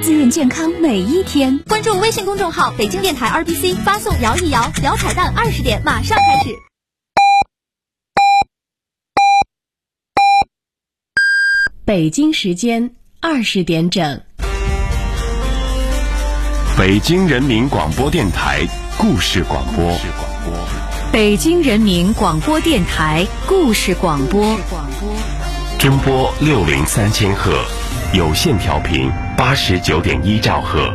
自愿健康每一天。 关注微信公众号北京电台 RBC， 发送摇一摇，摇彩蛋20点马上开始。 北京时间20点整。 北京人民广播电台故事广播。 北京人民广播电台故事广播。 中波603000赫，有线调频89.1兆赫。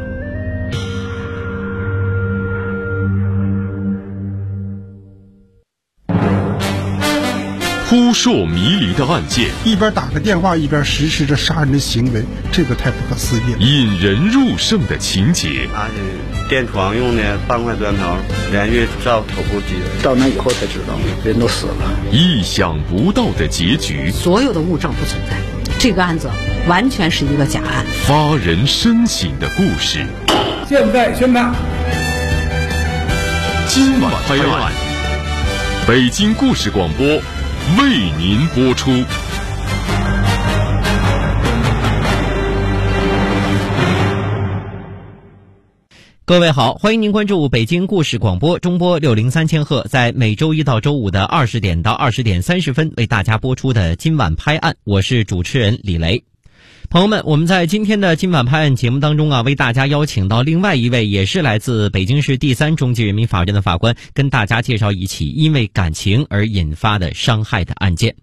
扑朔迷离的案件， 一边打个电话一边实施着杀人的行为，这个太不可思议了。 引人入胜的情节， 拿着电床用的半块砖头连续照头部击人， 到那以后才知道人都死了。 意想不到的结局， 所有的物证不存在，这个案子完全是一个假案。 发人深省的故事， 现在宣判。 今晚拍案，北京故事广播为您播出。 各位好，欢迎您关注北京故事广播中波603000赫，在每周一到周五的20点到20点30分为大家播出的今晚拍案，我是主持人李雷。朋友们，我们在今天的今晚拍案节目当中为大家邀请到另外一位也是来自北京市第3中级人民法院的法官，跟大家介绍一起因为感情而引发的伤害的案件。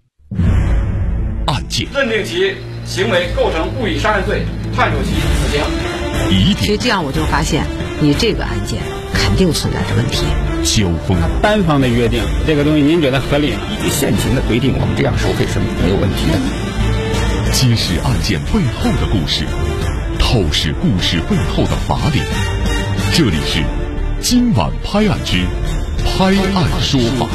认定其行为构成故意杀人罪，判处其死刑。 其实这样我就发现，你这个案件肯定存在着问题。 交锋， 单方的约定，这个东西您觉得合理吗？ 依据现行的规定，我们这样收费是没有问题的。 揭示案件背后的故事，透视故事背后的法理。这里是今晚拍案之拍案说法。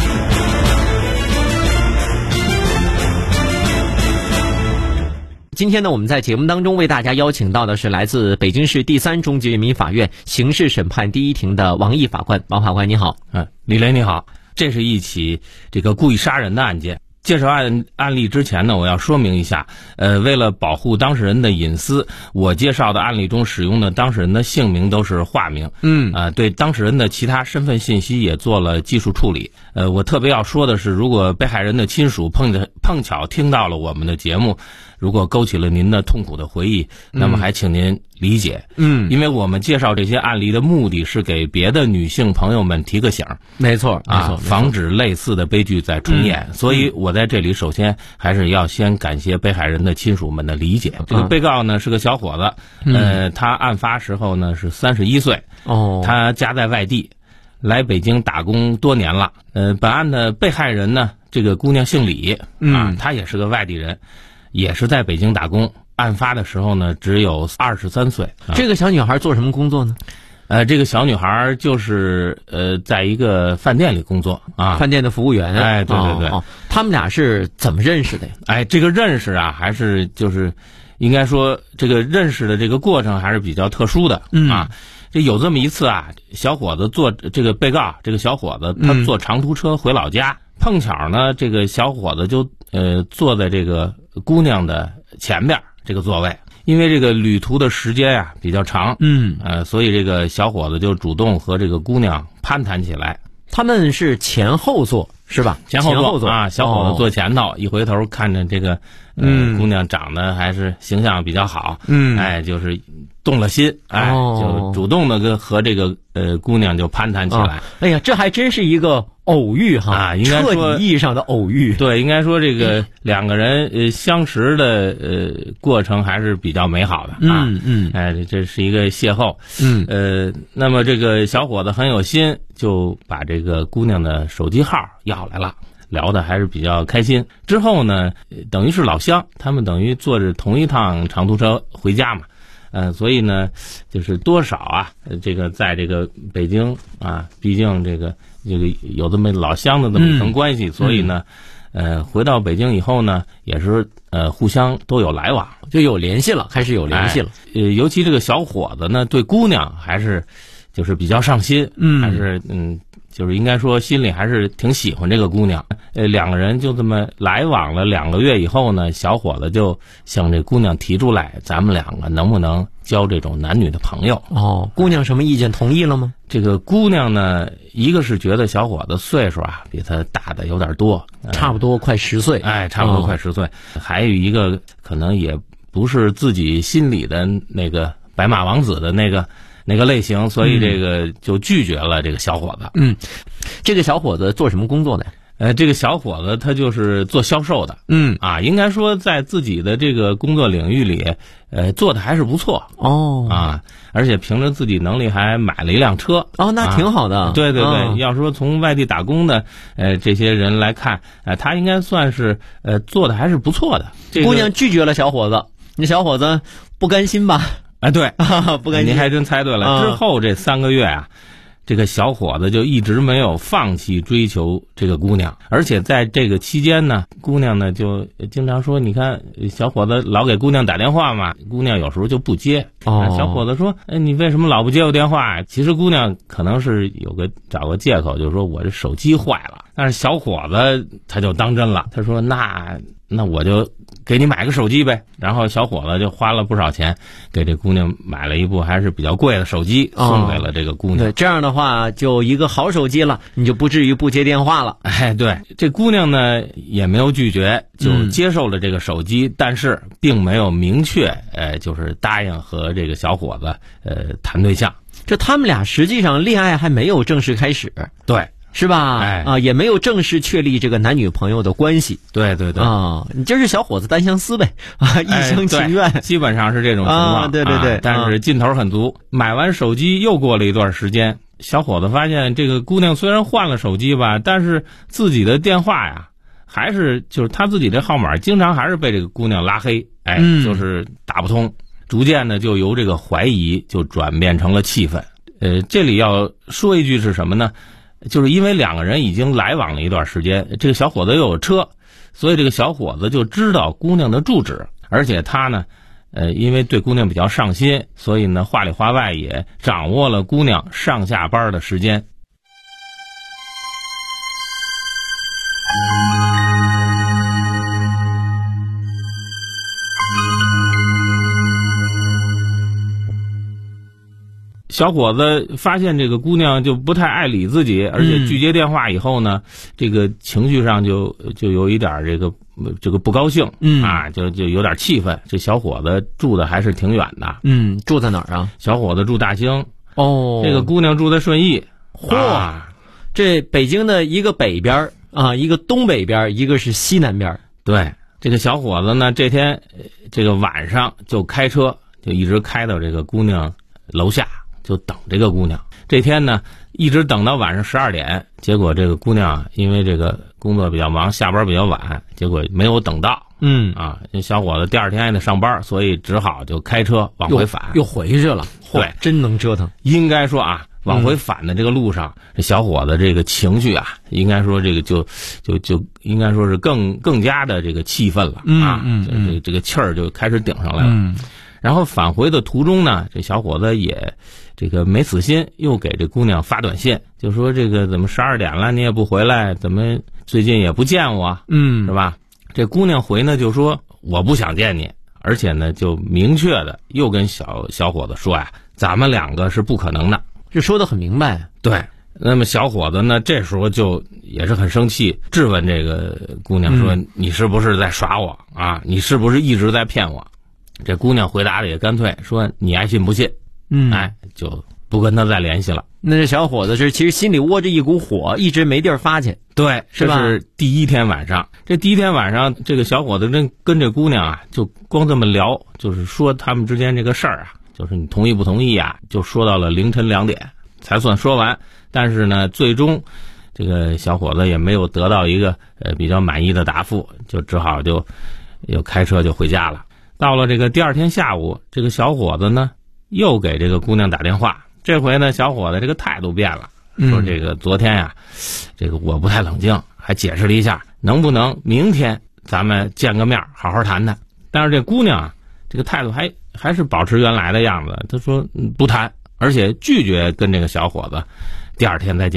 今天呢，我们在节目当中为大家邀请到的是来自北京市第3中级人民法院刑事审判第一庭的王毅法官。王法官你好。 李雷你好。这是一起这个故意杀人的案件。介绍案例之前呢，我要说明一下，为了保护当事人的隐私，我介绍的案例中使用的当事人的姓名都是化名，对当事人的其他身份信息也做了技术处理。我特别要说的是，如果被害人的亲属碰巧听到了我们的节目，如果勾起了您的痛苦的回忆，那么还请您理解。因为我们介绍这些案例的目的是给别的女性朋友们提个醒。 没错防止类似的悲剧再重演。所以我在这里首先还是要先感谢被害人的亲属们的理解。这个被告呢是个小伙子，他案发时候呢是31岁，他家在外地，来北京打工多年了。本案的被害人呢，这个姑娘姓李，她也是个外地人，也是在北京打工。案发的时候呢，只有23岁。 这个小女孩做什么工作呢？ 这个小女孩就是在一个饭店里工作啊， 饭店的服务员。 对对对。 他们俩是怎么认识的呀？ 这个认识啊，还是就是应该说这个认识的这个过程还是比较特殊的啊。这有这么一次啊，小伙子坐这个被告这个小伙子他坐长途车回老家，碰巧呢这个小伙子就坐在这个姑娘的前边这个座位。因为这个旅途的时间啊比较长，所以这个小伙子就主动和这个姑娘攀谈起来。 他们是前后座是吧？ 前后座啊，小伙子坐前头，一回头看着这个姑娘长得还是形象比较好，就是动了心，就主动的和这个姑娘就攀谈起来。 哎呀，这还真是一个偶遇哈， 应该说彻底意义上的偶遇。 对，应该说这个两个人相识的过程还是比较美好的啊。这是一个邂逅。那么这个小伙子很有心，就把这个姑娘的手机号要来了。聊的还是比较开心。之后呢，等于是老乡，他们等于坐着同一趟长途车回家嘛。所以呢，就是多少啊，这个在这个北京啊，毕竟这个有这么老乡的这么一层关系，所以呢，回到北京以后呢，也是互相都有来往， 就有联系了，开始有联系了。 尤其这个小伙子呢，对姑娘还是就是比较上心，还是就是应该说心里还是挺喜欢这个姑娘。两个人就这么来往了2个月以后呢，小伙子就向这姑娘提出来，咱们2个能不能交这种男女的朋友？ 哦，姑娘什么意见？同意了吗？ 这个姑娘呢，一个是觉得小伙子岁数啊比他大的有点多， 差不多快10岁， 差不多快10岁。还有一个可能也不是自己心里的那个白马王子的那个类型，所以这个就拒绝了这个小伙子。 这个小伙子做什么工作的？ 这个小伙子他就是做销售的。应该说在自己的这个工作领域里，做的还是不错。而且凭着自己能力还买了一辆车。 那挺好的。 对对对，要说从外地打工的这些人来看，他应该算是做的还是不错的。 姑娘拒绝了小伙子，那小伙子不甘心吧？ 对， 不甘心。 您还真猜对了。之后这3个月啊，这个小伙子就一直没有放弃追求这个姑娘，而且在这个期间呢，姑娘呢就经常说，你看小伙子老给姑娘打电话嘛，姑娘有时候就不接。小伙子说，你为什么老不接我电话？其实姑娘可能是找个借口，就是说我这手机坏了。但是小伙子他就当真了，他说那我就给你买个手机呗。然后小伙子就花了不少钱给这姑娘买了一部还是比较贵的手机，送给了这个姑娘。 对，这样的话就一个好手机了，你就不至于不接电话了。 对，这姑娘呢也没有拒绝，就接受了这个手机，但是并没有明确就是答应和这个小伙子谈对象。 这他们俩实际上恋爱还没有正式开始。 对。 是吧？也没有正式确立这个男女朋友的关系。 对对对。 你就是小伙子单相思呗，一厢情愿。 基本上是这种情况。 对对对。 但是劲头很足。买完手机又过了一段时间，小伙子发现这个姑娘虽然换了手机吧，但是自己的电话呀，还是就是他自己这号码经常还是被这个姑娘拉黑，就是打不通。逐渐的就由这个怀疑就转变成了气愤。这里要说一句是什么呢？就是因为2个人已经来往了一段时间，这个小伙子又有车，所以这个小伙子就知道姑娘的住址，而且他呢，因为对姑娘比较上心，所以呢话里话外也掌握了姑娘上下班的时间。小伙子发现这个姑娘就不太爱理自己，而且拒接电话以后呢，这个情绪上就有一点这个不高兴，就有点气愤。这小伙子住的还是挺远的， 住在哪儿啊？ 小伙子住大兴，这个姑娘住在顺义。 这北京的一个北边一个东北边，一个是西南边。 对，这个小伙子呢，这天这个晚上就开车，就一直开到这个姑娘楼下。就等这个姑娘，这天呢一直等到晚上12点，结果这个姑娘因为这个工作比较忙，下班比较晚，结果没有等到。这小伙子第2天还得上班，所以只好就开车往回返， 又回去了。 对， 真能折腾。 应该说往回返的这个路上，这小伙子这个情绪应该说这个就应该说是更加的这个气愤了这个气儿就开始顶上来了。然后返回的途中呢，这小伙子也这个没死心，又给这姑娘发短信，就说这个怎么12点了你也不回来，怎么最近也不见我，是吧？这姑娘回呢就说我不想见你，而且呢就明确的又跟小伙子说咱们2个是不可能的， 这说得很明白。 对，那么小伙子呢这时候就也是很生气，质问这个姑娘说，你是不是在耍我你是不是一直在骗我？这姑娘回答的也干脆，说你爱信不信，就不跟他再联系了。 那这小伙子其实心里窝着一股火，一直没地儿发去。 对， 是吧？ 这是第1天晚上。这第1天晚上，这个小伙子跟这姑娘就光这么聊，就是说他们之间这个事儿就是你同意不同意就说到了凌晨2点才算说完。但是呢，最终这个小伙子也没有得到一个比较满意的答复，就只好就又开车就回家了。到了这个第2天下午，这个小伙子呢又给这个姑娘打电话，这回呢小伙子这个态度变了，说这个昨天这个我不太冷静，还解释了一下能不能明天咱们见个面好好谈谈。但是这姑娘这个态度还是保持原来的样子，她说不谈，而且拒绝跟这个小伙子第2天再见面。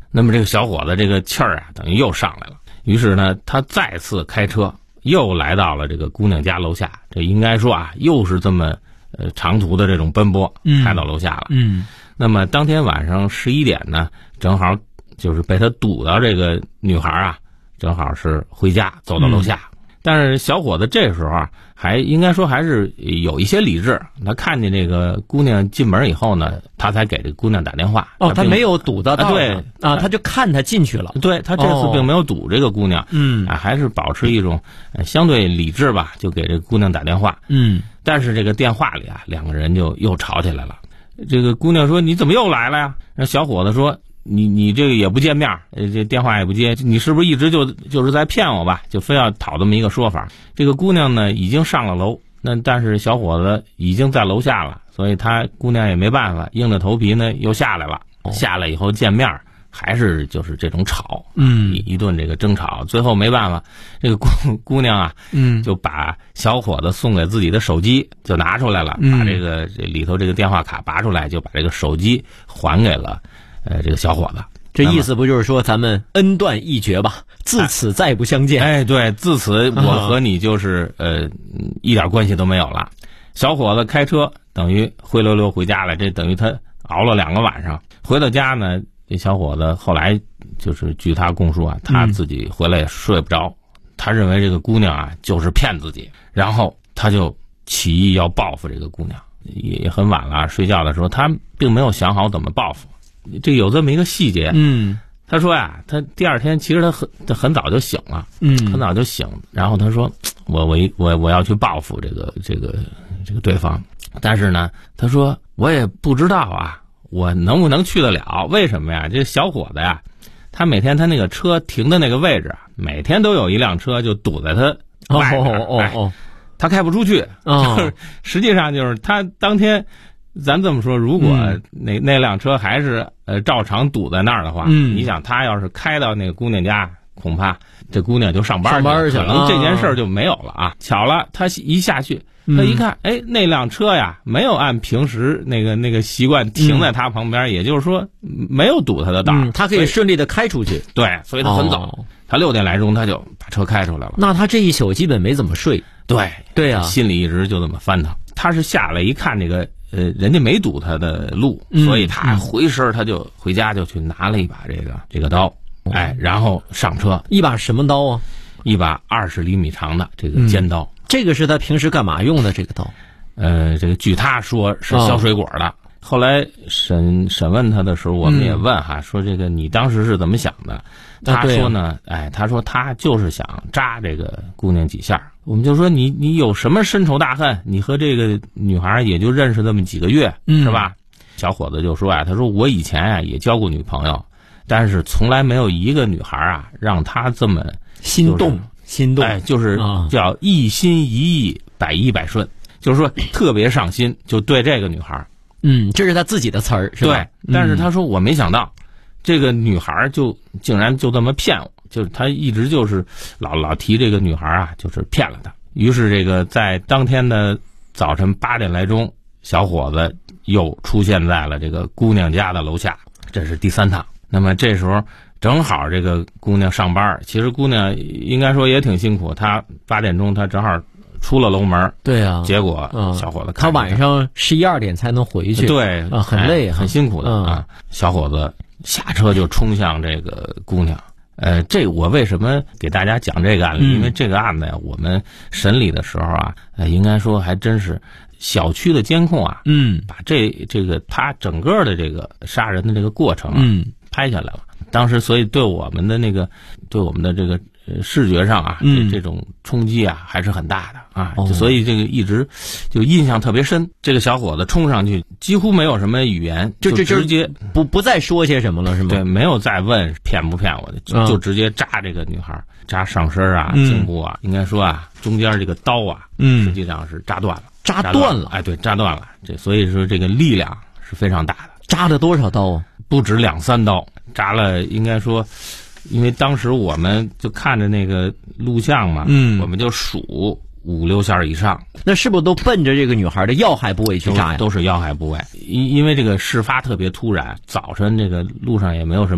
那么这个小伙子这个气儿啊，等于又上来了。于是呢，他再次开车，又来到了这个姑娘家楼下。这应该说啊，又是这么长途的这种奔波，开到楼下了。那么当天晚上11点呢，正好就是被他堵到这个女孩啊，正好是回家走到楼下。但是小伙子这时候啊，还应该说还是有一些理智。他看见这个姑娘进门以后呢，他才给这个姑娘打电话。 他没有堵到道。 对啊，他就看他进去了。 对，他这次并没有堵这个姑娘。还是保持一种相对理智吧，就给这个姑娘打电话。但是这个电话里啊，两个人就又吵起来了。这个姑娘说：“你怎么又来了呀？”那小伙子说：“你这个也不见面，这电话也不接，你是不是一直就是在骗我吧？”就非要讨这么一个说法。这个姑娘呢已经上了楼，但是小伙子已经在楼下了，所以姑娘也没办法，硬着头皮呢又下来了。下来以后见面还是就是这种吵，一顿这个争吵，最后没办法，这个姑娘啊，就把小伙子送给自己的手机就拿出来了，把这里头这个电话卡拔出来，就把这个手机还给了这个小伙子。 这意思不就是说咱们恩断义绝吧？自此再不相见。 哎，对，自此我和你就是一点关系都没有了。小伙子开车等于灰溜溜回家了，这等于他熬了2个晚上。回到家呢，这小伙子后来就是据他供述啊，他自己回来也睡不着，他认为这个姑娘啊就是骗自己，然后他就起意要报复这个姑娘。也很晚了，睡觉的时候他并没有想好怎么报复。这有这么一个细节，他说呀，他第二天其实他很早就醒了，很早就醒，然后他说我要去报复这个对方，但是呢，他说我也不知道啊，我能不能去得了？为什么呀？这小伙子呀，他每天他那个车停的那个位置啊，每天都有一辆车就堵在他外边，他开不出去，就是实际上就是他当天。咱这么说，如果那辆车还是照常堵在那儿的话，你想他要是开到那个姑娘家，恐怕这姑娘就上班去了，可能这件事儿就没有了啊。巧了，他一下去，他一看，哎，那辆车呀没有按平时那个习惯停在他旁边，也就是说没有堵他的道， 他可以顺利的开出去。 对，所以他很早，他6点来钟他就把车开出来了。 那他这一宿基本没怎么睡。 对啊，心里一直就这么翻腾。他是下来一看这个。人家没堵他的路，所以他回身他就回家就去拿了一把这个刀，然后上车。 一把什么刀啊？ 一把20厘米长的这个尖刀。 这个是他平时干嘛用的？这个刀？ 这个据他说是削水果的。后来审问他的时候，我们也问哈，说这个你当时是怎么想的？他说呢，他说他就是想扎这个姑娘几下。我们就说你有什么深仇大恨？你和这个女孩也就认识这么几个月，是吧？小伙子就说他说我以前啊也交过女朋友，但是从来没有一个女孩啊让他这么心动， 就是叫一心一意，百依百顺，就是说特别上心，就对这个女孩。 这是他自己的词儿，是吧？ 对，但是他说我没想到，这个女孩竟然就这么骗我，就是他一直就是老提这个女孩啊，就是骗了他。于是这个在当天的早晨8点来钟，小伙子又出现在了这个姑娘家的楼下，这是第3趟。那么这时候正好这个姑娘上班，其实姑娘应该说也挺辛苦，她8点钟她正好出了楼门。 对啊， 结果小伙子他晚上11、12点才能回去。 对啊，很累， 很辛苦的啊。小伙子下车就冲向这个姑娘。这我为什么给大家讲这个案例？因为这个案子呀，我们审理的时候啊，应该说还真是小区的监控啊，把这个他整个的这个杀人的这个过程啊，拍下来了。当时所以对我们的这个视觉上啊，这种冲击啊还是很大的啊，所以这个一直就印象特别深。这个小伙子冲上去，几乎没有什么语言，就直接不再说些什么了，是吗？ 对，没有再问骗不骗我的，就直接扎这个女孩，扎上身啊、颈部啊，应该说啊，中间这个刀啊，实际上是扎断了。 扎断了， 对，扎断了。所以说这个力量是非常大的。 扎了多少刀啊？ 不止2、3刀，扎了应该说。因为当时我们就看着那个录像嘛，我们就数5、6下以上。 那是不是都奔着这个女孩的要害部位去扎呀？ 都是要害部位。因为这个事发特别突然，早晨这个路上也没有什么太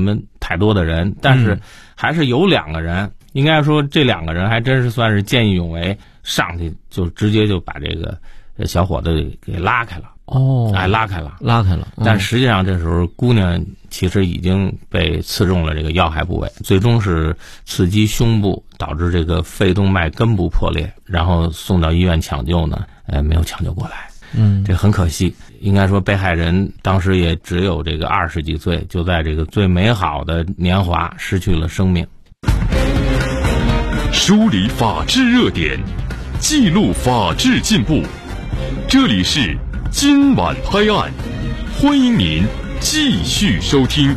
太多的人，但是还是有2个人，应该说这2个人还真是算是见义勇为，上去就直接就把这个小伙子给拉开了。拉开了。但实际上这时候姑娘其实已经被刺中了这个要害部位，最终是刺激胸部，导致这个肺动脉根部破裂，然后送到医院抢救呢，没有抢救过来。这很可惜。应该说被害人当时也只有这个20几岁，就在这个最美好的年华失去了生命。 梳理法治热点，记录法治进步，这里是今晚拍案，欢迎您继续收听。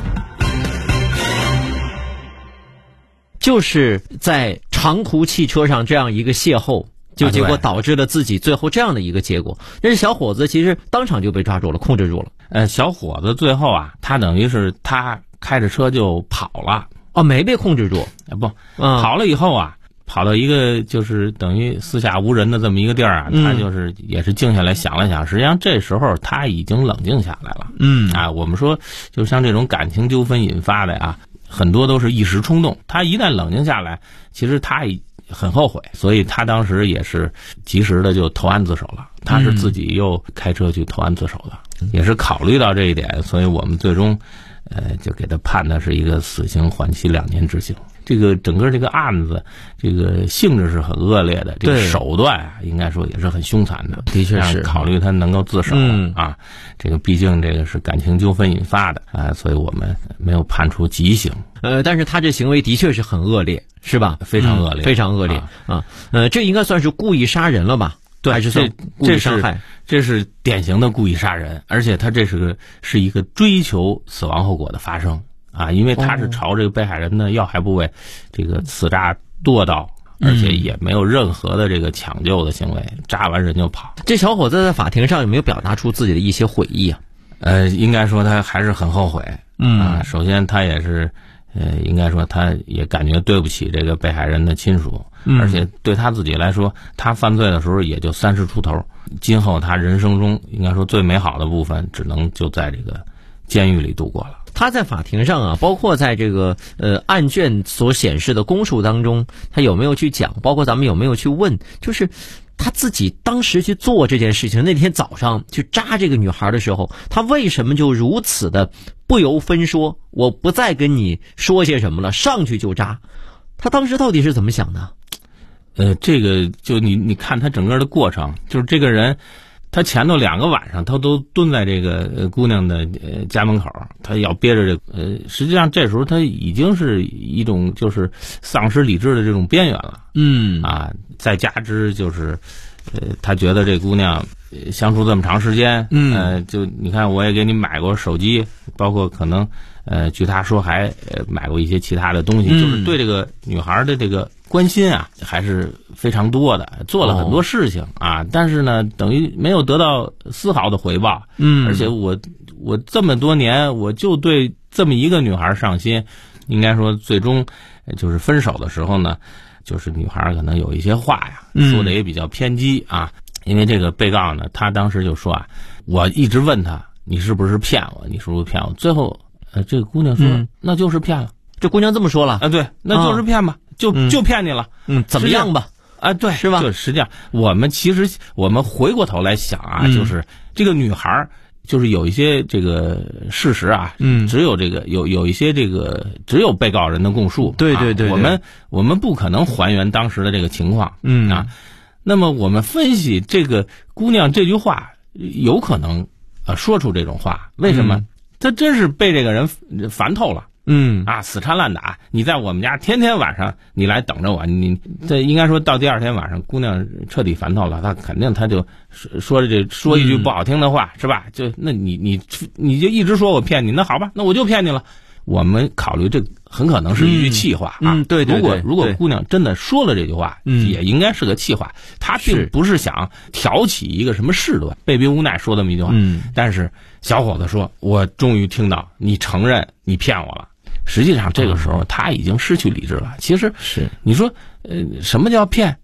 就是在长途汽车上这样一个邂逅，就结果导致了自己最后这样的一个结果。但是小伙子其实当场就被抓住了，控制住了。 小伙子最后啊，他等于是他开着车就跑了。 没被控制住。 跑了以后啊，跑到一个就是等于四下无人的这么一个地儿啊，他就是也是静下来想了想，实际上这时候他已经冷静下来了。我们说就像这种感情纠纷引发的啊，很多都是一时冲动，他一旦冷静下来，其实他很后悔，所以他当时也是及时的就投案自首了。他是自己又开车去投案自首的，也是考虑到这一点，所以我们最终就给他判的是一个死刑缓期2年执行。这个整个这个案子，这个性质是很恶劣的，这个手段啊，应该说也是很凶残的。 的确是考虑他能够自首啊，这个毕竟这个是感情纠纷引发的啊，所以我们没有判处极刑。 但是他这行为的确是很恶劣，是吧？ 非常恶劣， 非常恶劣啊！这应该算是故意杀人了吧？ 对， 还是算故意伤害？ 这是典型的故意杀人，而且他这是一个追求死亡后果的发生。因为他是朝这个被害人的要害部位这个刺扎剁到，而且也没有任何的这个抢救的行为，扎完人就跑。 这小伙子在法庭上有没有表达出自己的一些悔意啊？ 应该说他还是很后悔。首先他也是应该说他也感觉对不起这个被害人的亲属，而且对他自己来说，他犯罪的时候也就30出头，今后他人生中应该说最美好的部分只能就在这个监狱里度过了。 他在法庭上啊，包括在这个案卷所显示的供述当中，他有没有去讲，包括咱们有没有去问，就是他自己当时去做这件事情，那天早上去扎这个女孩的时候，他为什么就如此的不由分说，我不再跟你说些什么了，上去就扎？他当时到底是怎么想的？ 这个就你看他整个的过程，就是这个人他前头2个晚上他都蹲在这个姑娘的家门口，他要憋着这实际上这时候他已经是一种就是丧失理智的这种边缘了。再加之就是他觉得这姑娘相处这么长时间，就你看我也给你买过手机，包括可能据他说还买过一些其他的东西，就是对这个女孩的这个关心啊还是非常多的，做了很多事情但是呢等于没有得到丝毫的回报。而且我这么多年我就对这么一个女孩上心，应该说最终就是分手的时候呢，就是女孩可能有一些话呀说的也比较偏激因为这个被告呢，他当时就说我一直问他你是不是骗我，你是不是骗我，最后这个姑娘说那就是骗了。 这姑娘这么说了对，那就是骗吧，就骗你了。 怎么样吧？ 对， 是吧？ 就实际上我们回过头来想就是这个女孩就是有一些这个事实只有这个有一些这个只有被告人的供述。 对， 我们不可能还原当时的这个情况。那么我们分析这个姑娘这句话有可能说出这种话，为什么？她真是被这个人烦透了。死缠烂打，你在我们家天天晚上你来等着我，你这应该说到第2天晚上，姑娘彻底烦透了，她肯定她就说一句不好听的话，是吧？就那你就一直说我骗你，那好吧，那我就骗你了。我们考虑这很可能是一句气话对。 如果姑娘真的说了这句话，也应该是个气话，她并不是想挑起一个什么事端，被逼无奈说这么一句话。但是小伙子说，我终于听到你承认你骗我了。实际上这个时候他已经失去理智了。其实是你说什么叫骗？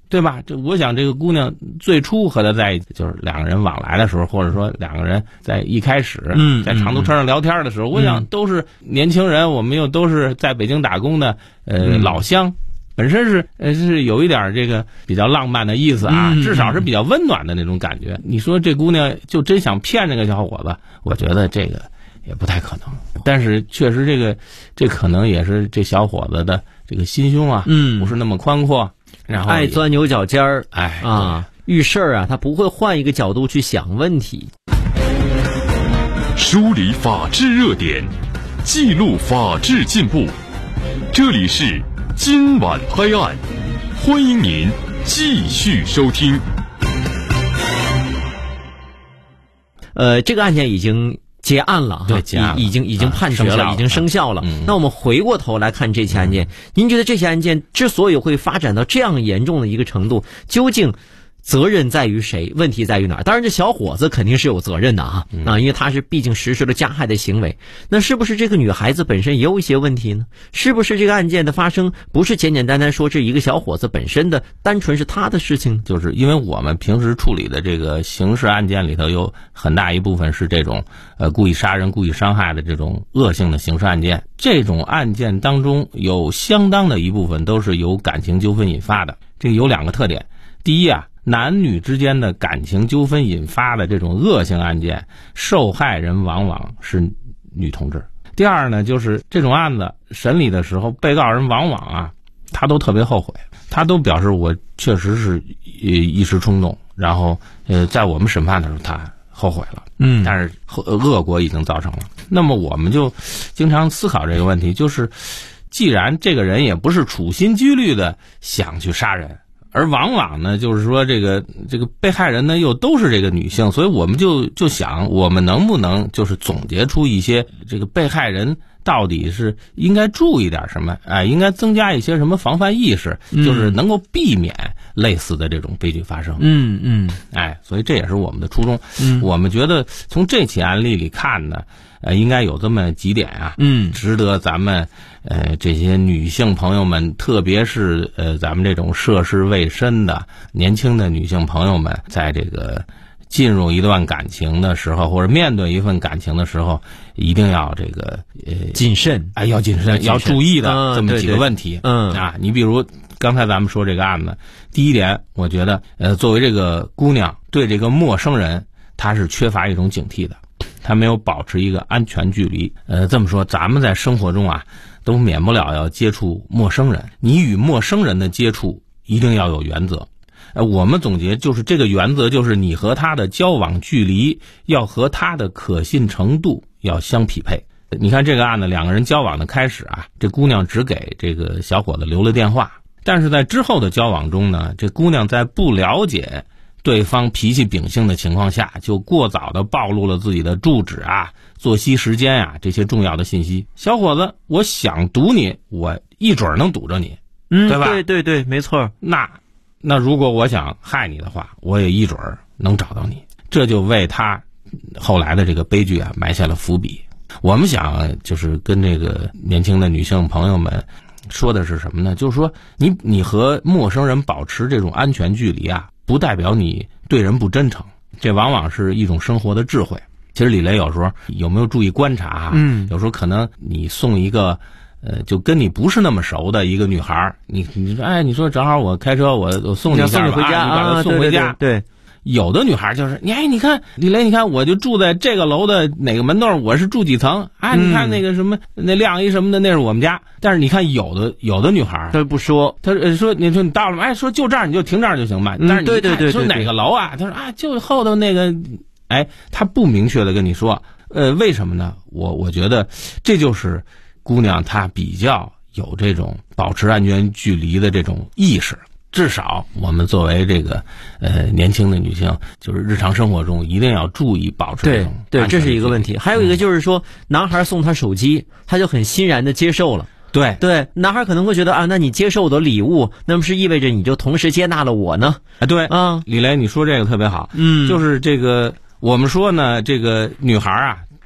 对吧？这我想这个姑娘最初和他在一起，就是两个人往来的时候，或者说两个人在一开始在长途车上聊天的时候，我想都是年轻人，我们又都是在北京打工的老乡，本身是有一点这个比较浪漫的意思啊，至少是比较温暖的那种感觉。你说这姑娘就真想骗这个小伙子，我觉得这个也不太可能。但是确实这可能也是这小伙子的这个心胸啊，不是那么宽阔，然后爱钻牛角尖儿，遇事儿啊，他不会换一个角度去想问题。 梳理法治热点，记录法治进步，这里是今晚拍案，欢迎您继续收听。 这个案件已经结案了， 对，结案了， 已经判决了，已经生效了。那我们回过头来看这起案件，您觉得这起案件之所以会发展到这样严重的一个程度，究竟责任在于谁？问题在于哪儿？当然，这小伙子肯定是有责任的因为他是毕竟实施了加害的行为。那是不是这个女孩子本身也有一些问题呢？是不是这个案件的发生不是简简单单说这一个小伙子本身的单纯是他的事情？ 就是因为我们平时处理的这个刑事案件里头有很大一部分是这种故意杀人、故意伤害的这种恶性的刑事案件。这种案件当中有相当的一部分都是由感情纠纷引发的。这个有两个特点，第一男女之间的感情纠纷引发的这种恶性案件，受害人往往是女同志。第二呢，就是这种案子审理的时候，被告人往往他都特别后悔，他都表示我确实是一时冲动，然后在我们审判的时候他后悔了，但是恶果已经造成了。那么我们就经常思考这个问题，就是既然这个人也不是处心积虑的想去杀人，而往往呢，就是说这个被害人呢又都是这个女性，所以我们就想，我们能不能就是总结出一些这个被害人到底是应该注意点什么？应该增加一些什么防范意识，就是能够避免类似的这种悲剧发生。所以这也是我们的初衷。我们觉得从这起案例里看呢，应该有这么几点值得咱们这些女性朋友们，特别是咱们这种涉世未深的年轻的女性朋友们，在这个进入一段感情的时候，或者面对一份感情的时候，一定要这个谨慎， 要谨慎，要注意的这么几个问题。你比如刚才咱们说这个案子，第一点，我觉得作为这个姑娘对这个陌生人，她是缺乏一种警惕的，她没有保持一个安全距离。这么说，咱们在生活中都免不了要接触陌生人，你与陌生人的接触一定要有原则。我们总结就是这个原则，就是你和他的交往距离要和他的可信程度要相匹配。你看这个案子，两个人交往的开始这姑娘只给这个小伙子留了电话，但是在之后的交往中呢，这姑娘在不了解对方脾气秉性的情况下，就过早的暴露了自己的住址作息时间这些重要的信息。小伙子，我想堵你，我一准能堵着你，对吧？ 对，没错。 那如果我想害你的话，我也一准能找到你。这就为他后来的这个悲剧埋下了伏笔。我们想就是跟这个年轻的女性朋友们说的是什么呢？就是说你和陌生人保持这种安全距离不代表你对人不真诚，这往往是一种生活的智慧。其实李雷有时候有没有注意观察有时候可能你送一个就跟你不是那么熟的一个女孩，你说你说正好我开车我送你一下吧， 送你回家你把她送回家。 对， 有的女孩就是你看李雷，你看我就住在这个楼的哪个门洞，我是住几层你看那个什么那亮一什么的，那是我们家。但是你看有的女孩她不说， 她说你说你到了吗？说就这儿你就停这儿就行吧。但是你看说哪个楼她说就后头那个她不明确的跟你说。为什么呢？我觉得这就是姑娘她比较有这种保持安全距离的这种意识。至少我们作为这个年轻的女性，就是日常生活中一定要注意保持这种对，这是一个问题。还有一个就是说，男孩送她手机，她就很欣然的接受了。对，男孩可能会觉得那你接受我的礼物，那么是意味着你就同时接纳了我呢？ 对李雷，你说这个特别好。就是这个我们说呢，这个女孩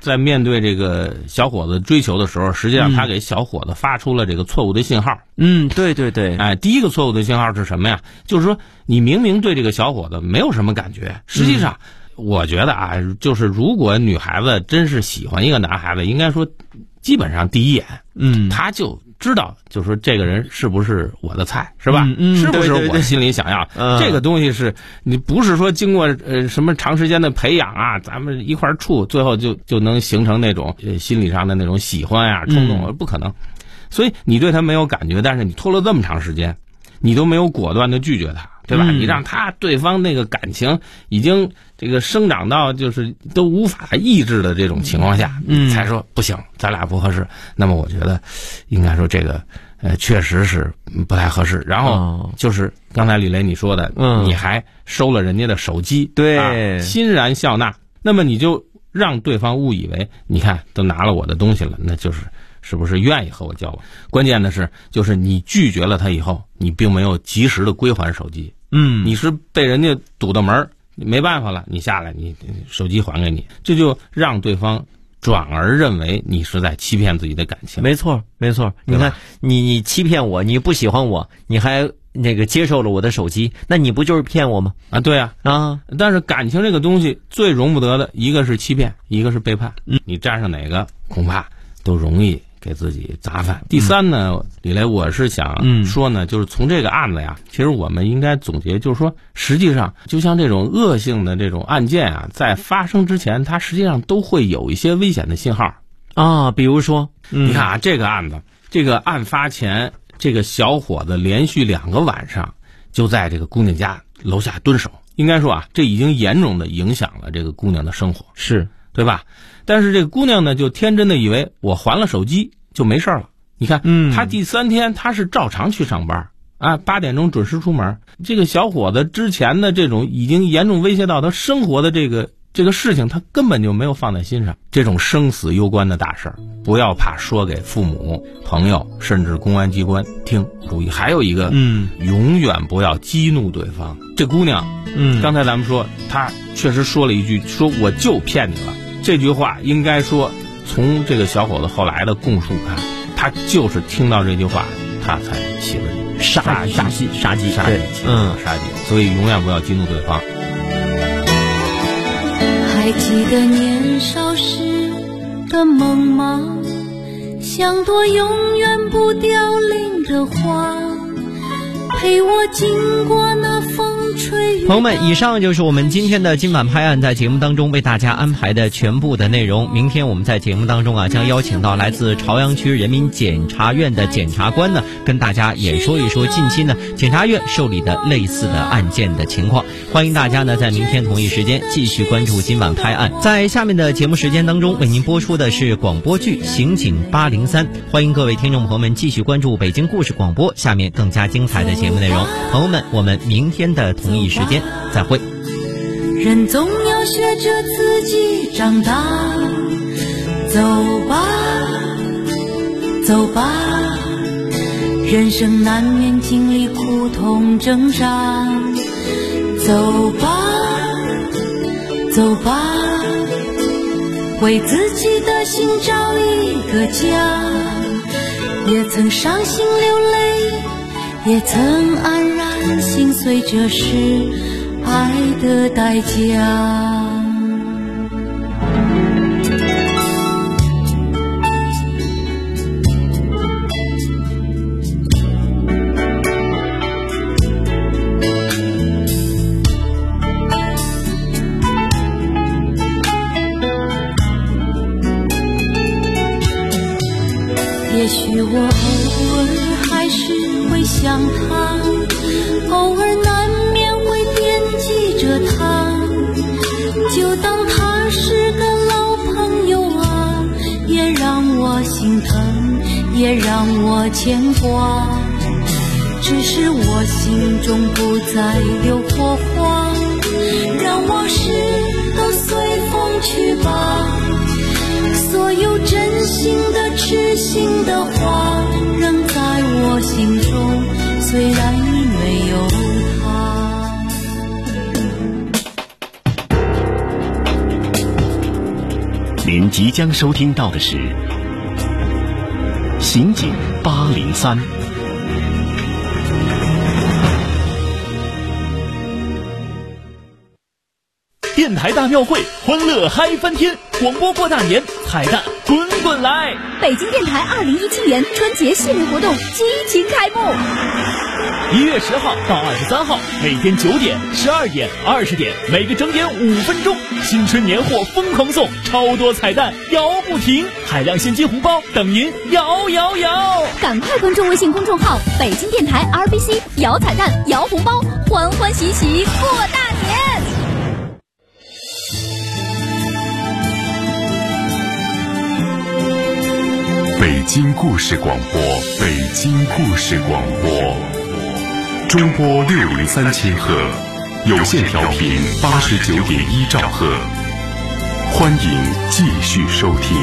在面对这个小伙子追求的时候，实际上他给小伙子发出了这个错误的信号。 对对对。 第一个错误的信号是什么呀？就是说你明明对这个小伙子没有什么感觉，实际上我觉得啊，就是如果女孩子真是喜欢一个男孩子，应该说基本上第一眼，他就知道，就是说这个人是不是我的菜，是吧？是不是我心里想要？这个东西是你不是说经过什么长时间的培养啊，咱们一块儿处，最后就能形成那种心理上的那种喜欢啊、冲动，不可能。所以你对他没有感觉，但是你拖了这么长时间，你都没有果断的拒绝他，对吧？你让对方那个感情已经这个生长到就是都无法抑制的这种情况下，才说不行，咱俩不合适。那么我觉得应该说这个确实是不太合适。然后就是刚才李雷你说的，你还收了人家的手机， 对， 欣然笑纳，那么你就让对方误以为你看都拿了我的东西了，那就是是不是愿意和我交往？关键的是，就是你拒绝了他以后，你并没有及时的归还手机。你是被人家堵的门，没办法了，你下来，你手机还给你，这就让对方转而认为你是在欺骗自己的感情。 没错，没错。你看，你欺骗我，你不喜欢我，你还那个接受了我的手机，那你不就是骗我吗？ 对啊。但是感情这个东西最容不得的，一个是欺骗，一个是背叛。你沾上哪个，恐怕都容易给自己砸饭。第三呢，李雷，我是想说呢，就是从这个案子呀，其实我们应该总结，就是说，实际上就像这种恶性的这种案件啊，在发生之前，它实际上都会有一些危险的信号啊。比如说， 你看啊，这个案子，这个案发前，这个小伙子连续2个晚上就在这个姑娘家楼下蹲守，应该说啊，这已经严重的影响了这个姑娘的生活， 是对吧？但是这个姑娘呢，就天真的以为我还了手机就没事了。你看，她第3天她是照常去上班啊，8点钟准时出门。这个小伙子之前的这种已经严重威胁到他生活的这个事情，他根本就没有放在心上。这种生死攸关的大事儿，不要怕说给父母、朋友甚至公安机关听。注意，还有一个，永远不要激怒对方。这姑娘，刚才咱们说，她确实说了一句，说我就骗你了。这句话应该说，从这个小伙子后来的供述看，他就是听到这句话，他才起了杀机，所以永远不要激怒对方。 还记得年少时的梦吗？像朵永远不凋零的花，陪我经过那风吹。 朋友们，以上就是我们今天的今晚拍案在节目当中为大家安排的全部的内容。明天我们在节目当中啊，将邀请到来自朝阳区人民检察院的检察官呢，跟大家也说一说近期呢检察院受理的类似的案件的情况。欢迎大家呢在明天同一时间继续关注今晚拍案。在下面的节目时间当中，为您播出的是广播剧《刑警803》。欢迎各位听众朋友们继续关注北京故事广播，下面更加精彩的节目内容。朋友们，我们明天的同一时间再会。 人总要学着自己长大，走吧走吧，人生难免经历苦痛挣扎，走吧走吧，为自己的心找一个家，也曾伤心流泪，也曾安然心碎，这是爱的代价。也许我偶尔还是会想他，偶尔难免会惦记着他，就当他是个老朋友啊，也让我心疼，也让我牵挂，只是我心中不再有火花，让往事都随风去吧，所有真心的痴心的话仍在我心中，虽然已没有他。 您即将收听到的是刑警803。 电台大庙会，欢乐嗨翻天，广播过大年，彩蛋滚滚来！ 北京电台2017年春节系列活动激情开幕。 1月10号到23号，每天9点、12点、20点，每个整点5分钟，新春年货疯狂送，超多彩蛋摇不停，海量现金红包等您摇！ 赶快关注微信公众号北京电台 RBC， 摇彩蛋摇红包，欢欢喜喜过大年。 北京故事广播，北京故事广播，中波603千赫，有线调频89.1兆赫，欢迎继续收听。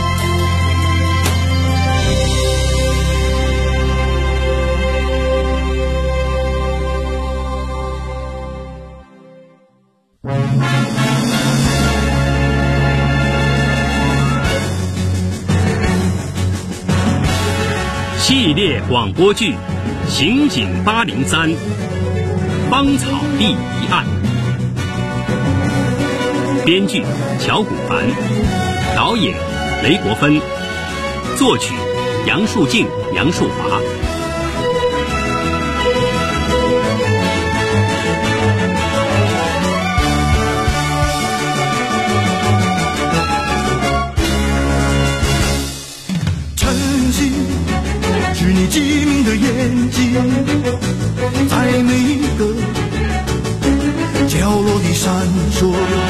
系列广播剧《刑警803》芳草地一案，编剧乔古凡，导演雷国芬，作曲杨树静、杨树华。 是你机敏的眼睛，在每一个角落里闪烁。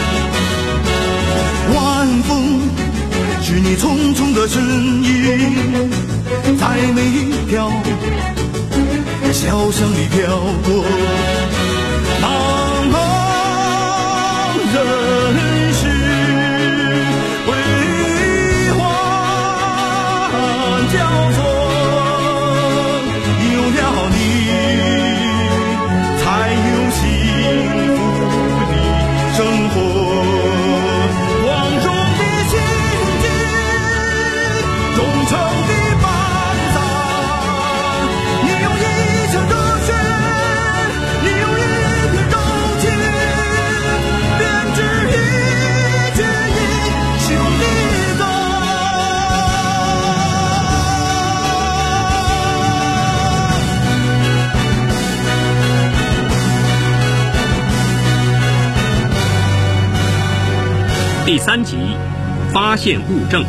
晚风是你匆匆的身影，在每一条小巷里飘过。茫茫人世悲欢交错。 第3集，发现物证。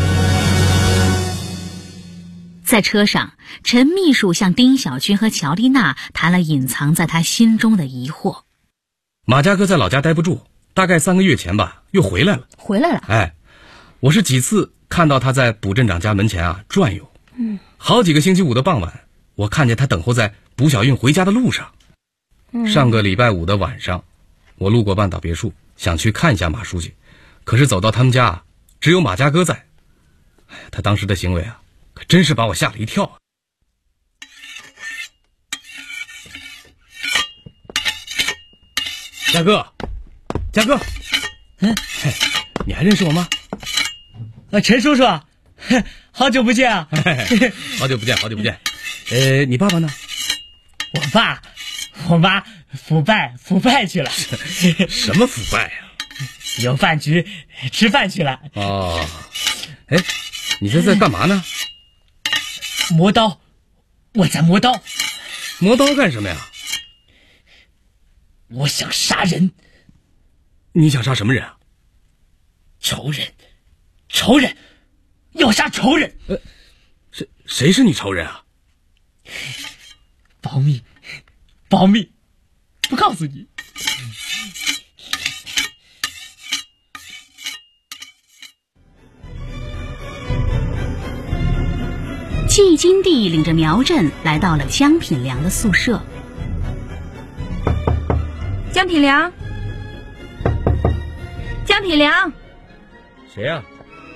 在车上，陈秘书向丁小军和乔丽娜谈了隐藏在他心中的疑惑。 马家哥在老家待不住，大概3个月前吧，又回来了。 回来了？ 哎，我是几次看到他在卜镇长家门前转悠。好几个星期五的傍晚，我看见他等候在卜小运回家的路上。上个礼拜5的晚上，我路过半岛别墅，想去看一下马书记。可是走到他们家，只有马家哥在。他当时的行为可真是把我吓了一跳。家哥，你还认识我吗？ 陈叔叔，好久不见啊！ 好久不见。你爸爸呢？ 我妈腐败去了。 什么腐败呀？ 有饭局吃饭去了。 哦，你这在干嘛呢？ 磨刀，我在磨刀。 磨刀干什么呀？ 我想杀人。 你想杀什么人啊？ 仇人，要杀仇人。 谁是你仇人啊？ 保密，不告诉你。 季金娣领着苗振来到了江品良的宿舍。 江品良， 谁呀？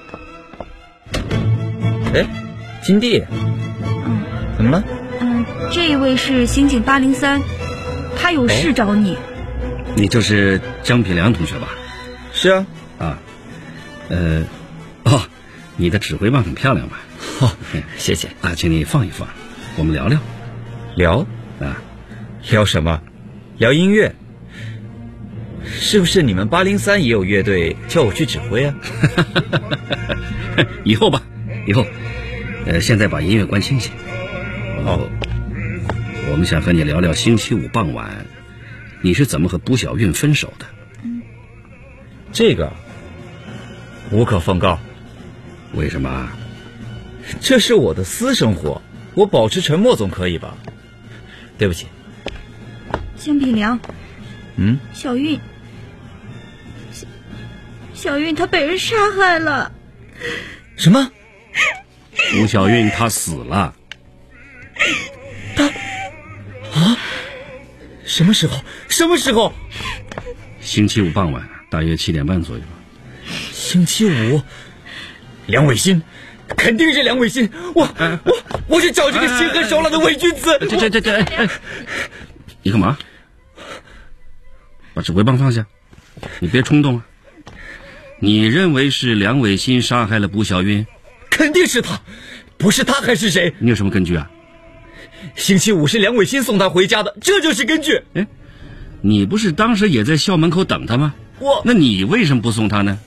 金娣。怎么了？ 这一位是刑警803，他有事找你。 你就是江品良同学吧？ 是啊。 你的指挥棒很漂亮吧？ 谢谢啊，请你放一放，我们聊聊。 聊什么？聊音乐？是不是你们803也有乐队叫我去指挥啊？ 以后吧，以后。现在把音乐关清些。我们想和你聊聊星期五傍晚，你是怎么和卜小韵分手的？ 这个无可奉告。 为什么？ 这是我的私生活，我保持沉默总可以吧？对不起。 江品良，小韵她被人杀害了。 什么？ 卜小韵她死了。 什么时候？ 星期五傍晚，大约7点半左右。 星期五，梁伟新，肯定是梁伟新。我去找这个心狠手辣的伪君子。 你干嘛？把指挥棒放下，你别冲动啊！你认为是梁伟新杀害了卜小韵？ 肯定是他，不是他还是谁？ 你有什么根据啊？ 星期五是梁伟新送他回家的，这就是根据。 你不是当时也在校门口等他吗？那你为什么不送他呢？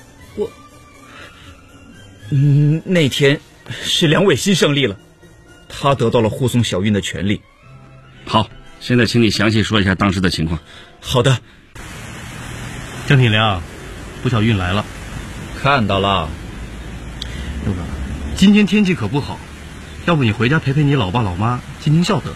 那天是梁伟新胜利了，他得到了护送小韵的权利。 好，现在请你详细说一下当时的情况。 好的。 江品良，卜小韵来了。 看到了。 六哥，今天天气可不好，要不你回家陪陪你老爸老妈，尽尽孝德。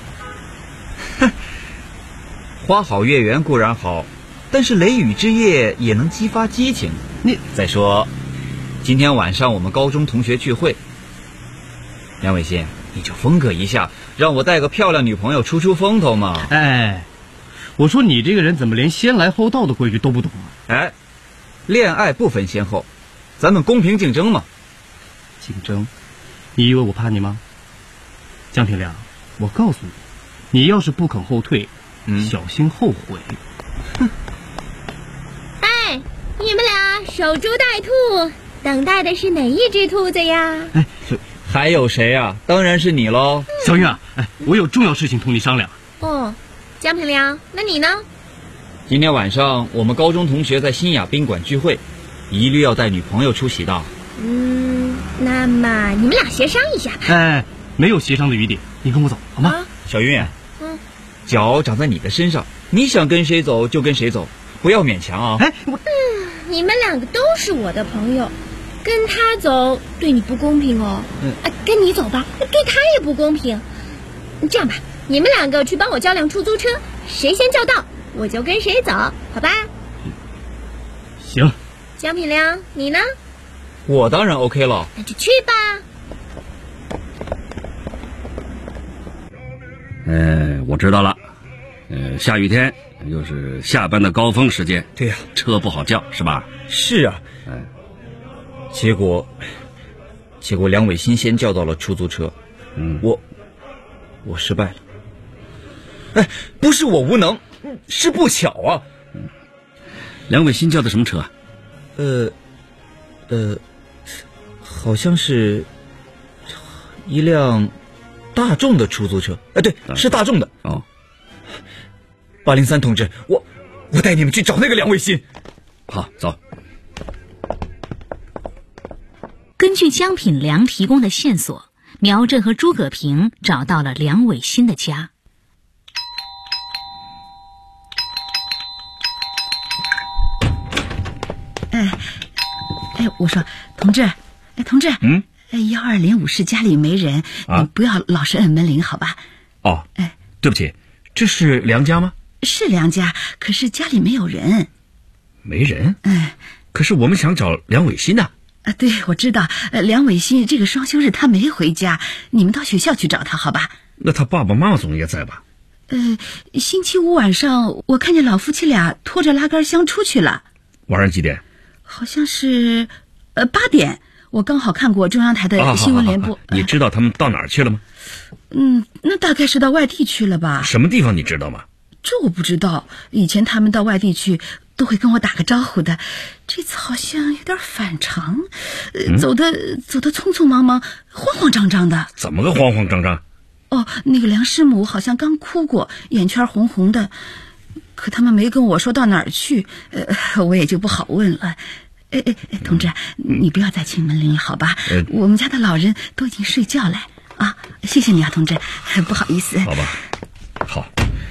花好月圆固然好，但是雷雨之夜也能激发激情。再说，今天晚上我们高中同学聚会，梁伟新，你就风格一下，让我带个漂亮女朋友出风头嘛。 我说你这个人怎么连先来后到的规矩都不懂啊？ 恋爱不分先后，咱们公平竞争嘛。 竞争？你以为我怕你吗？江品良，我告诉你，你要是不肯后退，小心后悔。 你们俩守株待兔，等待的是哪一只兔子呀？ 还有谁啊？当然是你喽。 小韵啊，我有重要事情同你商量。 江品良，那你呢？ 今天晚上我们高中同学在新雅宾馆聚会，一律要带女朋友出席的。 那么你们俩协商一下吧。 没有协商的余地，你跟我走好吗？ 小韵，脚长在你的身上，你想跟谁走就跟谁走，不要勉强啊。 你们两个都是我的朋友，跟他走对你不公平哦。跟你走吧，对他也不公平。这样吧，你们两个去帮我叫辆出租车，谁先叫到我就跟谁走，好吧？ 行。 江品良，你呢？ 我当然 OK 了。 那就去吧。 我知道了。下雨天又是下班的高峰时间。 对呀， 车不好叫是吧？ 是啊。结果梁伟新先叫到了出租车。我失败了。不是我无能，是不巧啊。 梁伟新叫的什么车啊？ 好像是一辆大众的出租车。对，是大众的。803同志，我带你们去找那个梁伟新。 好，走。 根据江品良提供的线索，苗震和诸葛平找到了梁伟新的家。 我说同志，1205室家里没人，你不要老是摁门铃好吧？ 对不起，这是梁家吗？ 是梁家，可是家里没有人。 没人？可是我们想找梁伟新呐。 对，我知道，梁伟新这个双休日他没回家，你们到学校去找他好吧？ 那他爸爸妈妈总也在吧？ 星期五晚上我看见老夫妻俩拖着拉杆箱出去了。 晚上几点？ 好像是8点，我刚好看过中央台的新闻联播。 你知道他们到哪儿去了吗？ 那大概是到外地去了吧。 什么地方你知道吗？ 这我不知道，以前他们到外地去都会跟我打个招呼的，这次好像有点反常，走得匆匆忙忙，慌慌张张的。 怎么个慌慌张张？ 哦，那个梁师母好像刚哭过，眼圈红红的，可他们没跟我说到哪儿去，我也就不好问了。同志，你不要再请门铃了，好吧？我们家的老人都已经睡觉了啊。谢谢你啊，同志，不好意思。 好吧，好。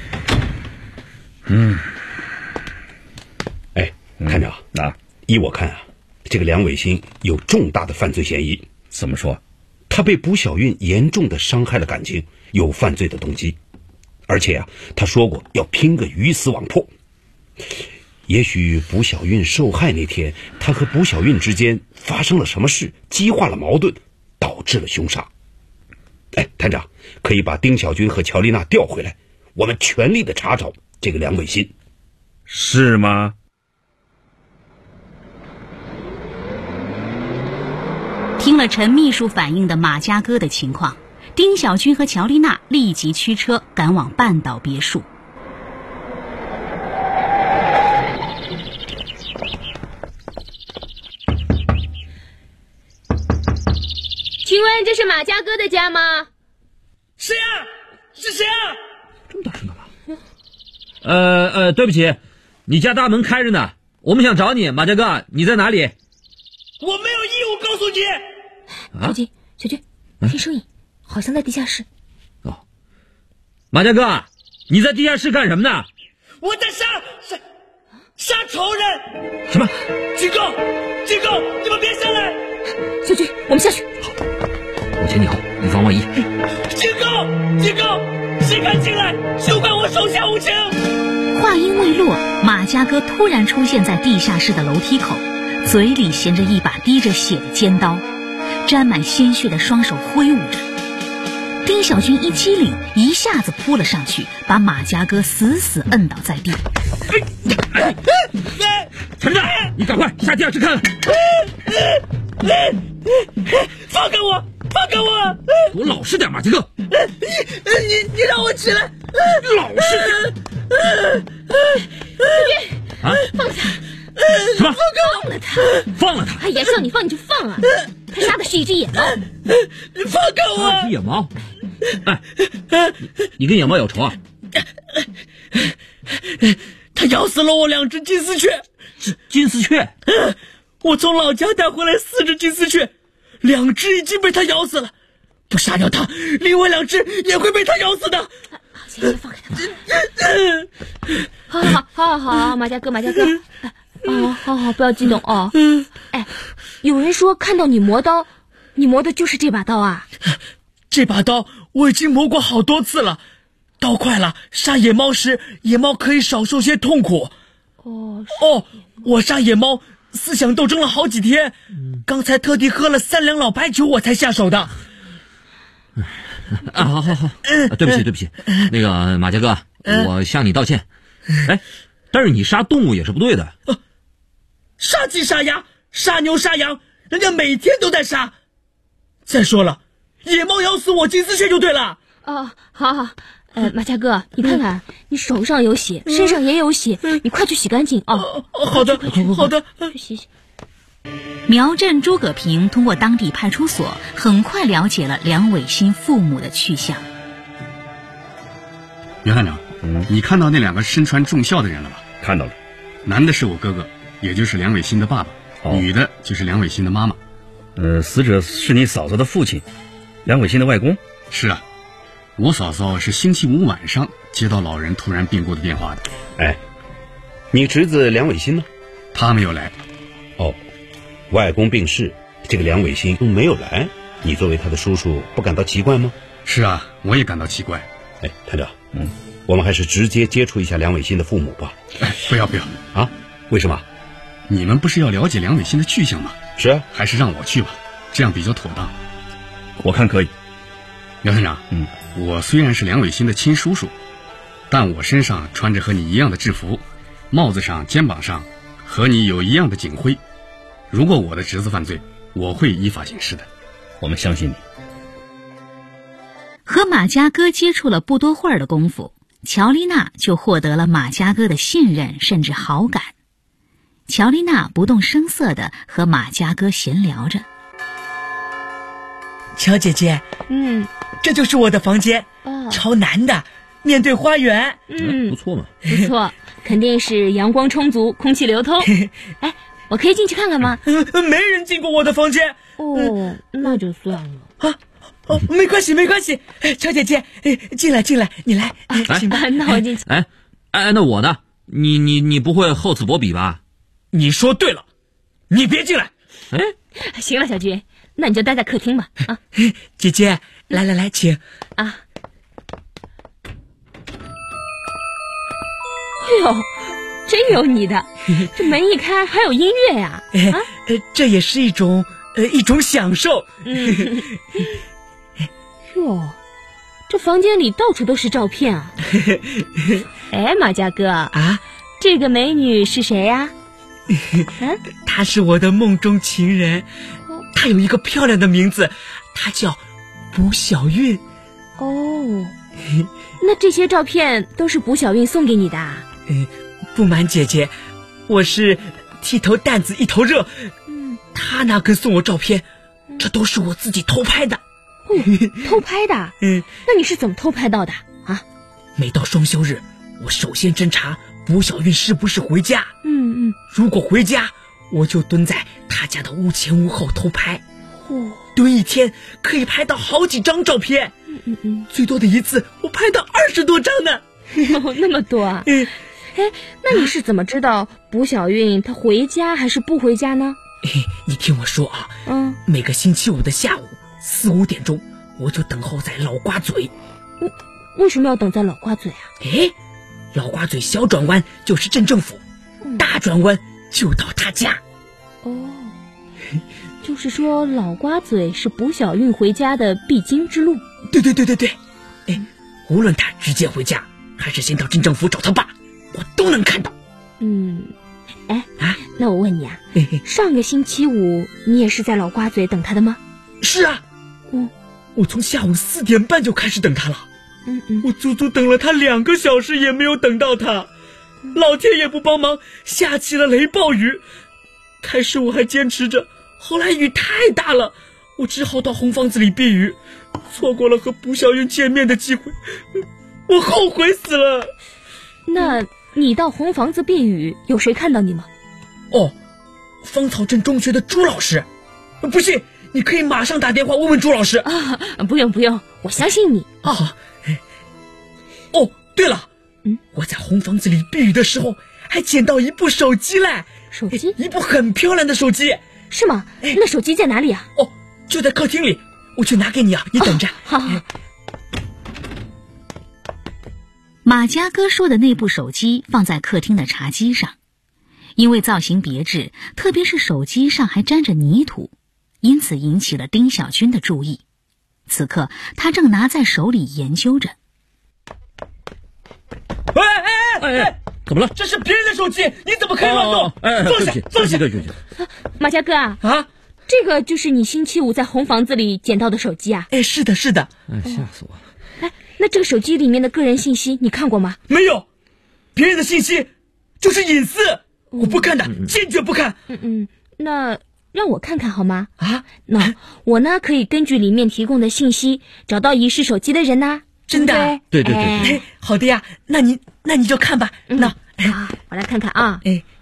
探长依我看啊，这个梁伟新有重大的犯罪嫌疑。 怎么说？ 他被卜小运严重的伤害了感情，有犯罪的动机，而且他说过要拼个鱼死网破。也许卜小运受害那天，他和卜小运之间发生了什么事，激化了矛盾，导致了凶杀。探长可以把丁小军和乔丽娜调回来，我们全力的查找这个梁伟新。 是吗？ 听了陈秘书反映的马家哥的情况，丁小军和乔丽娜立即驱车赶往半岛别墅。 请问这是马家哥的家吗？ 谁啊？是谁啊？ 这么大声干嘛？对不起，你家大门开着呢，我们想找你，马家哥，你在哪里？ 我没有义务告诉你。 小军，听声音，好像在地下室。 哦，马家哥，你在地下室干什么呢？ 我在杀仇人。 什么？ 警告！你们别下来！ 小军，我们下去。 好，我前你后，以防万一。 警告！谁敢进来，休怪我手下无情！ 话音未落，马家哥突然出现在地下室的楼梯口，嘴里衔着一把滴着血的尖刀，沾满鲜血的双手挥舞着。丁小军一激灵，一下子扑了上去，把马家哥死死摁倒在地。 陈志，你赶快下地下室看看。 放开我！ 给我老实点，马家哥！ 你让我起来！ 老实点！ 啊！放下！ 什么？ 放了他！哎呀，叫你放你就放啊！他杀的是一只野猫。 放开我！ 一只野猫？你跟野猫有仇啊？ 他咬死了我2只金丝雀。 金丝雀？ 我从老家带回来4只金丝雀，2只已经被他咬死了。不杀掉他，另外2只也会被他咬死的。 行，放开他。好，马家哥。好，不要激动哦。有人说看到你磨刀，你磨的就是这把刀啊？ 这把刀我已经磨过好多次了，刀快了，杀野猫时野猫可以少受些痛苦。我杀野猫思想斗争了好几天，刚才特地喝了3两老白酒我才下手的。 好，对不起，那个马家哥，我向你道歉。但是你杀动物也是不对的。 杀鸡杀鸭杀牛杀羊，人家每天都在杀。再说了，野猫咬死我金丝雀就对了。 好，马家哥，你看看，你手上有血，身上也有血，你快去洗干净啊！ 好的， 去洗。 苗镇诸葛平通过当地派出所，很快了解了梁伟新父母的去向。 袁探长，你看到那2个身穿重孝的人了吧？ 看到了， 男的是我哥哥，也就是梁伟新的爸爸，女的就是梁伟新的妈妈。 死者是你嫂子的父亲，梁伟新的外公？ 是啊，我嫂嫂是星期5晚上接到老人突然病故的电话的。 你侄子梁伟新呢？ 他没有来。 外公病逝，这个梁伟新没有来，你作为他的叔叔不感到奇怪吗？ 是啊，我也感到奇怪。 探长，我们还是直接接触一下梁伟新的父母吧。 不要啊？为什么？ 你们不是要了解梁伟新的去向吗？ 是啊， 还是让我去吧，这样比较妥当。 我看可以。 苗探长，我虽然是梁伟新的亲叔叔，但我身上穿着和你一样的制服，帽子上、肩膀上和你有一样的警徽。如果我的侄子犯罪，我会依法行事的。 我们相信你。 和马家哥接触了不多会儿的功夫，乔丽娜就获得了马家哥的信任甚至好感。 乔丽娜不动声色地和马家哥闲聊着。 乔姐姐，这就是我的房间，朝南的，面对花园。 不错嘛， 不错，肯定是阳光充足，空气流通。哎，我可以进去看看吗？ 没人进过我的房间。 那就算了。 没关系，乔姐姐，进来，你来，请吧。 那我进去。 那我呢？你不会厚此薄彼吧？ 你说对了，你别进来。 行了，小军，那你就待在客厅吧。 姐姐，来，请。 哎呦，真有你的！这门一开还有音乐呀！ 这也是一种享受。 哟，这房间里到处都是照片啊！哎，马家哥啊，这个美女是谁呀？ 她是我的梦中情人，她有一个漂亮的名字，她叫卜小韵。 那这些照片都是卜小韵送给你的？ 不瞒姐姐，我是剃头担子一头热，她哪肯送我照片，这都是我自己偷拍的。 偷拍的？那你是怎么偷拍到的啊？ 每到双休日，我首先侦查卜小韵是不是回家。如果回家，我就蹲在她家的屋前屋后偷拍。蹲一天可以拍到好几张照片。最多的一次我拍到20多张呢。 那么多啊？那你是怎么知道卜小韵她回家还是不回家呢？ 你听我说啊，每个星期五的下午4、5点钟，我就等候在老瓜嘴。 为什么要等在老瓜嘴啊？ 老瓜嘴小转弯就是镇政府，大转弯就到他家。 就是说老瓜嘴是卜小韵回家的必经之路。 对。无论他直接回家还是先到镇政府找他爸，我都能看到。 那我问你啊，上个星期五你也是在老瓜嘴等他的吗？ 是啊。我从下午4点半就开始等他了。我足足等了他2个小时也没有等到他，老天也不帮忙，下起了雷暴雨。开始我还坚持着，后来雨太大了，我只好到红房子里避雨，错过了和卜小韵见面的机会，我后悔死了。 那你到红房子避雨，有谁看到你吗？ 芳草镇中学的朱老师。不信你可以马上打电话问问朱老师。 不用，我相信你。 对了，我在红房子里避雨的时候还捡到一部手机嘞。 手机？ 一部很漂亮的手机。 是吗？那手机在哪里啊？ 就在客厅里，我去拿给你啊，你等着。 好。 马家哥说的那部手机放在客厅的茶几上，因为造型别致，特别是手机上还沾着泥土，因此引起了丁小军的注意。此刻他正拿在手里研究着。 怎么了？ 这是别人的手机，你怎么可以乱动？ 放下！ 马家哥啊，这个就是你星期五在红房子里捡到的手机啊？ 是的。 吓死我了！ 那这个手机里面的个人信息你看过吗？ 没有，别人的信息就是隐私，我不看的，坚决不看。 那让我看看好吗？那我呢可以根据里面提供的信息找到遗失手机的人呐。 真的？ 对。 好的呀，那你就看吧。 我来看看啊。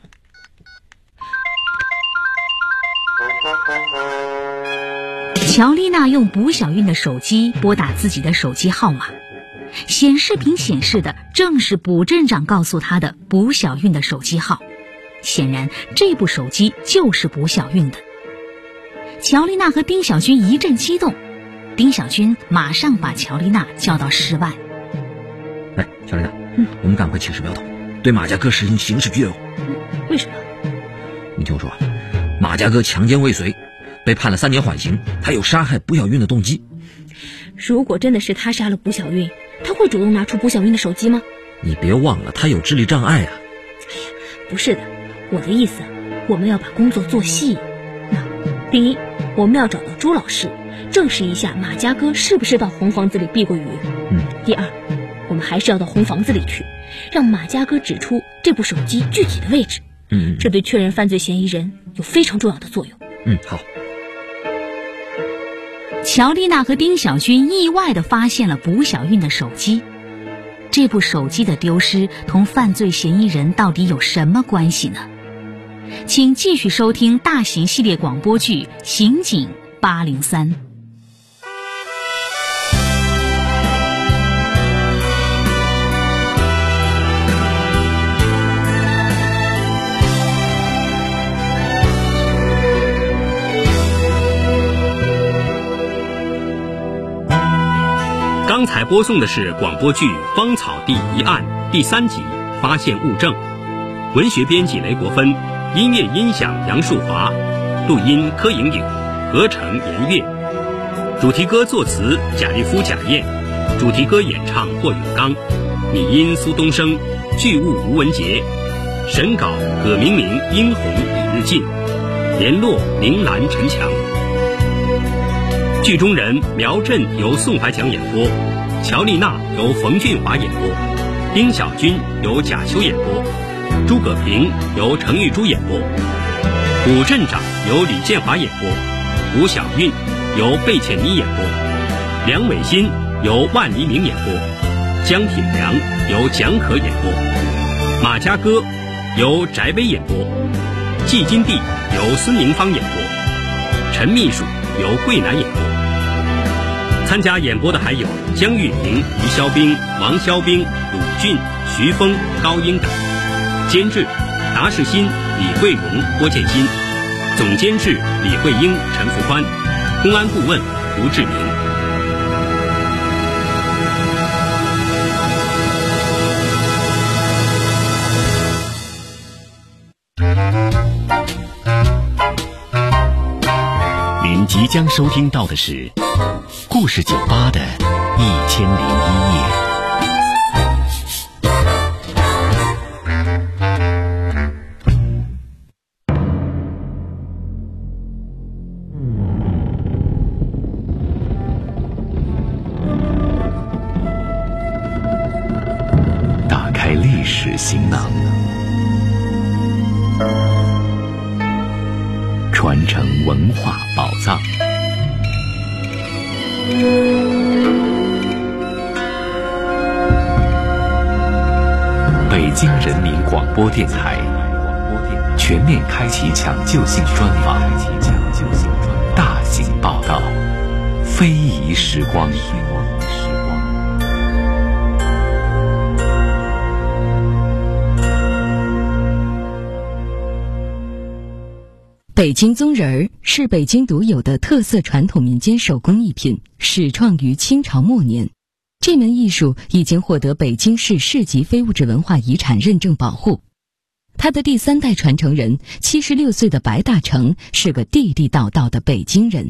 乔丽娜用卜小韵的手机拨打自己的手机号码，显示屏显示的正是卜镇长告诉她的卜小韵的手机号。显然这部手机就是卜小韵的。乔丽娜和丁小军一阵激动，丁小军马上把乔丽娜叫到室外。 乔丽娜，我们赶快起誓表讨，对马家哥实行刑事拘留。 为什么？ 你听我说，马家哥强奸未遂，被判了3年缓刑，他有杀害卜小韵的动机。 如果真的是他杀了卜小韵，他会主动拿出卜小韵的手机吗？ 你别忘了，他有智力障碍啊。 不是的，我的意思，我们要把工作做细。第一，我们要找到朱老师，证实一下马家哥是不是到红房子里避过雨。第二，我们还是要到红房子里去，让马家哥指出这部手机具体的位置。 这对确认犯罪嫌疑人有非常重要的作用。 好。 乔丽娜和丁小军意外地发现了卜小韵的手机，这部手机的丢失同犯罪嫌疑人到底有什么关系呢？请继续收听大型系列广播剧《刑警803》。 刚才播送的是广播剧《荒草地一案》第3集《发现物证》，文学编辑雷国芬，音乐音响杨树华，录音柯莹莹，合成严月，主题歌作词贾玉夫、贾燕，主题歌演唱霍永刚，拟音苏东升，剧务吴文杰，审稿葛明明、殷红、李日进，联络林兰、陈强。剧中人苗振由宋怀强演播，乔丽娜由冯俊华演播，丁小军由贾秋演播，诸葛平由程玉珠演播，武镇长由李建华演播，吴小韵由贝倩妮演播，梁伟新由万黎明演播，江品良由蒋可演播，马家歌由翟威演播，季金娣由孙宁芳演播，陈秘书由桂南演播。参加演播的还有江玉平、于肖兵、王肖兵、鲁俊、徐峰、高英等。监制达世新、李桂荣、郭建新，总监制李慧英、陈福宽，公安顾问吴志明。 您即将收听到的是故事酒吧的1001夜。打开历史行囊，传承文化宝藏。北京人民广播电台全面开启抢救性专访，大型报道，非遗时光。 北京宗人儿是北京独有的特色传统民间手工艺品，始创于清朝末年。这门艺术已经获得北京市市级非物质文化遗产认证保护。他的第3代传承人76岁的白大成是个地地道道的北京人。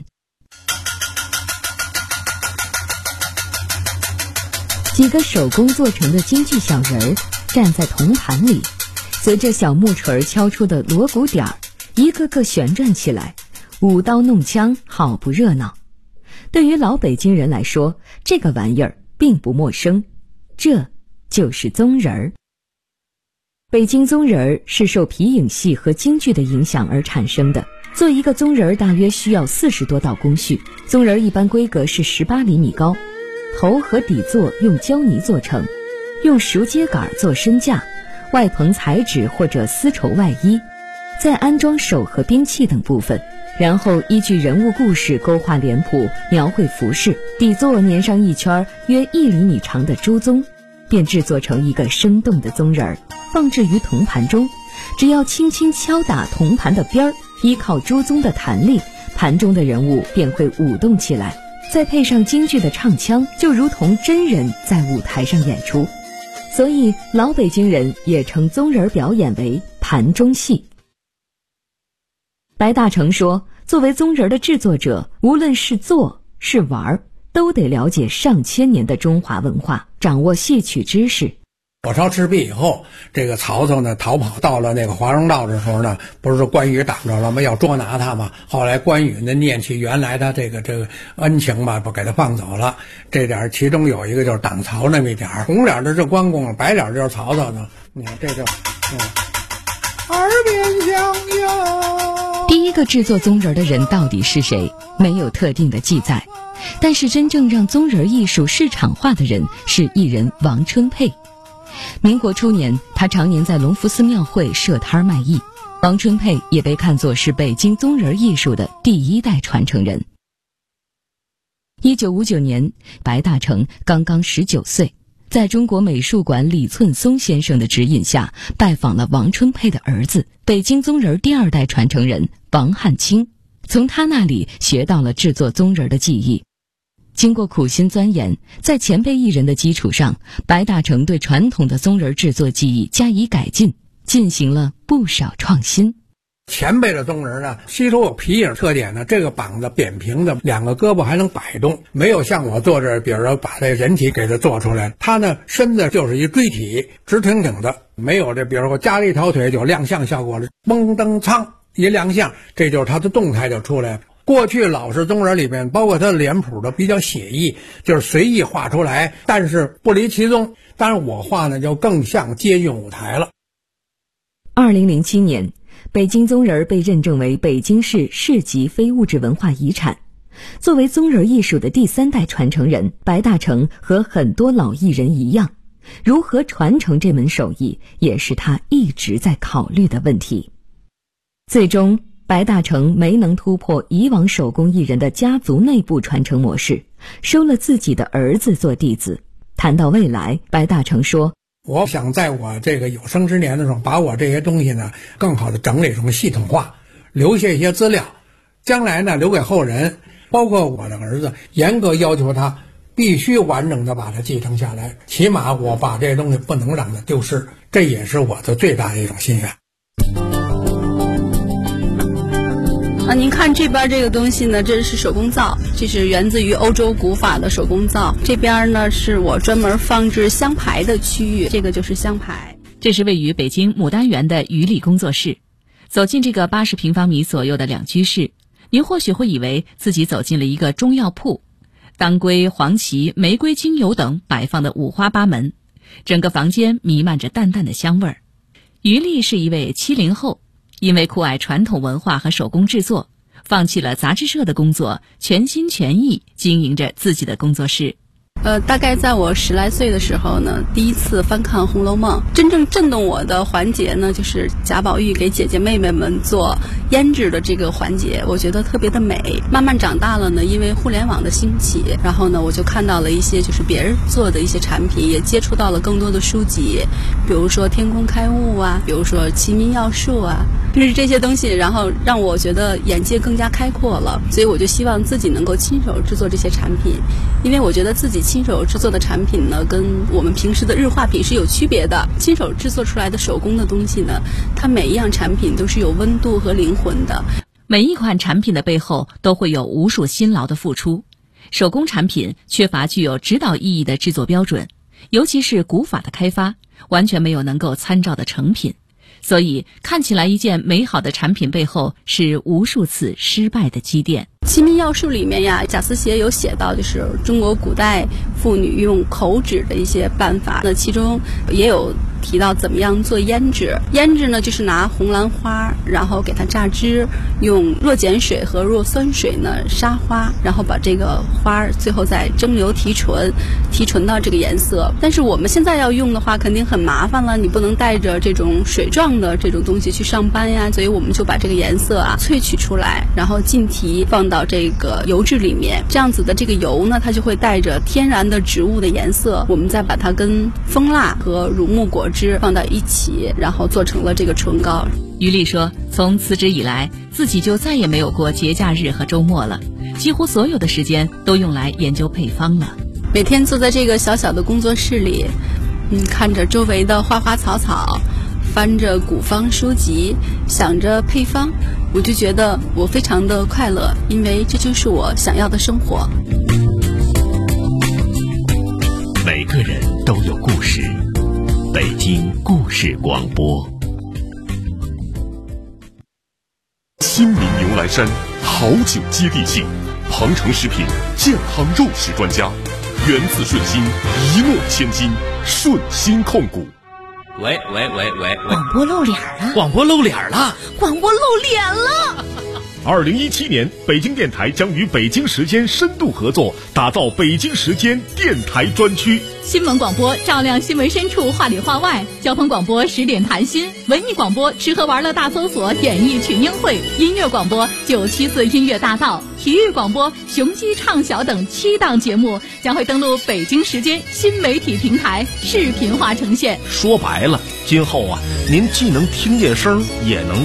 几个手工做成的京剧小人儿站在铜盘里，随着小木锤敲出的锣鼓点儿，一个个旋转起来，舞刀弄枪，好不热闹。对于老北京人来说，这个玩意儿并不陌生，这就是宗人儿。北京宗人儿是受皮影戏和京剧的影响而产生的。做一个宗人儿大约需要40多道工序。宗人儿一般规格是18厘米高，头和底座用胶泥做成，用熟秸秆做身架，外棚彩纸或者丝绸外衣，再安装手和兵器等部分，然后依据人物故事勾画脸谱，描绘服饰，底座粘上一圈约1厘米长的猪鬃，便制作成一个生动的宗人儿，放置于铜盘中。只要轻轻敲打铜盘的边儿，依靠猪鬃的弹力，盘中的人物便会舞动起来，再配上京剧的唱腔，就如同真人在舞台上演出。所以老北京人也称宗人表演为盘中戏。白大成说，作为宗人的制作者，无论是做是玩，都得了解上千年的中华文化，掌握戏曲知识。 火烧赤壁以后，这个曹操呢逃跑到了那个华容道的时候呢，不是关羽挡着了吗？要捉拿他嘛。后来关羽呢念起原来他这个恩情吧，不给他放走了。这点其中有一个就是挡曹那么一点，红脸的是关公，白脸就是曹操呢。你看这就耳边响哟。 第一个制作棕人的人到底是谁？没有特定的记载，但是真正让棕人艺术市场化的人是艺人王春佩。民国初年，他常年在隆福寺庙会设摊卖艺。王春佩也被看作是北京棕人艺术的第一代传承人。1959年，白大成刚刚19岁，在中国美术馆李寸松先生的指引下，拜访了王春佩的儿子，北京棕人第二代传承人王汉卿，从他那里学到了制作棕人的技艺。经过苦心钻研，在前辈艺人的基础上，白大成对传统的棕人制作技艺加以改进，进行了不少创新。 前辈的棕人呢，吸收有皮影特点呢，这个膀子扁平的，两个胳膊还能摆动，没有像我做这，比如说把这人体给它做出来，他呢身子就是一锥体，直挺挺的，没有这，比如说加了一条腿就亮相效果了，嘣噔苍一亮相，这就是他的动态就出来了。过去老式棕人里面，包括他的脸谱都比较写意，就是随意画出来，但是不离其宗。当然我画呢就更像接近舞台了。 2007年，北京棕人被认证为北京市市级非物质文化遗产。作为棕人艺术的第三代传承人，白大成和很多老艺人一样，如何传承这门手艺，也是他一直在考虑的问题。最终，白大成没能突破以往手工艺人的家族内部传承模式，收了自己的儿子做弟子。谈到未来，白大成说， 我想在我这个有生之年的时候，把我这些东西呢更好的整理成系统化，留下一些资料，将来呢留给后人，包括我的儿子，严格要求他必须完整的把它继承下来，起码我把这些东西不能让它丢失，这也是我的最大的一种心愿。 您看这边这个东西呢，这是手工皂，这是源自于欧洲古法的手工皂。这边呢是我专门放置香牌的区域，这个就是香牌。 这是位于北京牡丹园的于丽工作室。走进这个80平方米左右的两居室，您或许会以为自己走进了一个中药铺，当归、黄芪、玫瑰精油等摆放的五花八门，整个房间弥漫着淡淡的香味儿。于丽是一位70后，因为酷爱传统文化和手工制作，放弃了杂志社的工作，全心全意经营着自己的工作室。 大概在我10来岁的时候呢，第一次翻看《红楼梦》，真正震动我的环节呢，就是贾宝玉给姐姐妹妹们做胭脂的这个环节，我觉得特别的美。慢慢长大了呢，因为互联网的兴起，然后呢，我就看到了一些就是别人做的一些产品，也接触到了更多的书籍，比如说《天工开物》啊，比如说《齐民要术》啊，就是这些东西，然后让我觉得眼界更加开阔了。所以我就希望自己能够亲手制作这些产品，因为我觉得自己亲手制作的产品呢，跟我们平时的日化品是有区别的。亲手制作出来的手工的东西呢，它每一样产品都是有温度和灵魂的。 每一款产品的背后都会有无数辛劳的付出。手工产品缺乏具有指导意义的制作标准，尤其是古法的开发，完全没有能够参照的成品。所以看起来一件美好的产品背后是无数次失败的积淀。 《齐民要术》里面呀，贾思勰有写到，就是中国古代妇女用口脂的一些办法，那其中也有提到怎么样做胭脂。胭脂呢，就是拿红兰花，然后给它榨汁，用弱碱水和弱酸水呢杀花，然后把这个花最后再蒸馏提纯，提纯到这个颜色。但是我们现在要用的话，肯定很麻烦了，你不能带着这种水状的这种东西去上班呀，所以我们就把这个颜色啊萃取出来，然后浸提放到这个油脂里面，这样子的这个油呢，它就会带着天然的植物的颜色，我们再把它跟蜂蜡和乳木果汁放到一起，然后做成了这个唇膏。 于丽说，从辞职以来，自己就再也没有过节假日和周末了，几乎所有的时间都用来研究配方了。 每天坐在这个小小的工作室里，看着周围的花花草草，翻着古方书籍，想着配方，我就觉得我非常的快乐，因为这就是我想要的生活。 每个人都有故事，北京故事广播。 亲民牛栏山好酒接地气，庞城食品健康肉食专家，源自顺心，一诺千金，顺心控股。 喂， 广播露脸了！ 广播露脸了！ 广播露脸了 ！2017年，北京电台将与北京时间深度合作，打造北京时间电台专区。 新闻广播照亮新闻深处，话里话外；交通广播10点谈心；文艺广播吃喝玩乐大搜索，演艺群英会；音乐广播974音乐大道；体育广播雄鸡畅晓等7档节目将会登陆北京时间新媒体平台，视频化呈现。 说白了，今后啊，您既能听见声，也能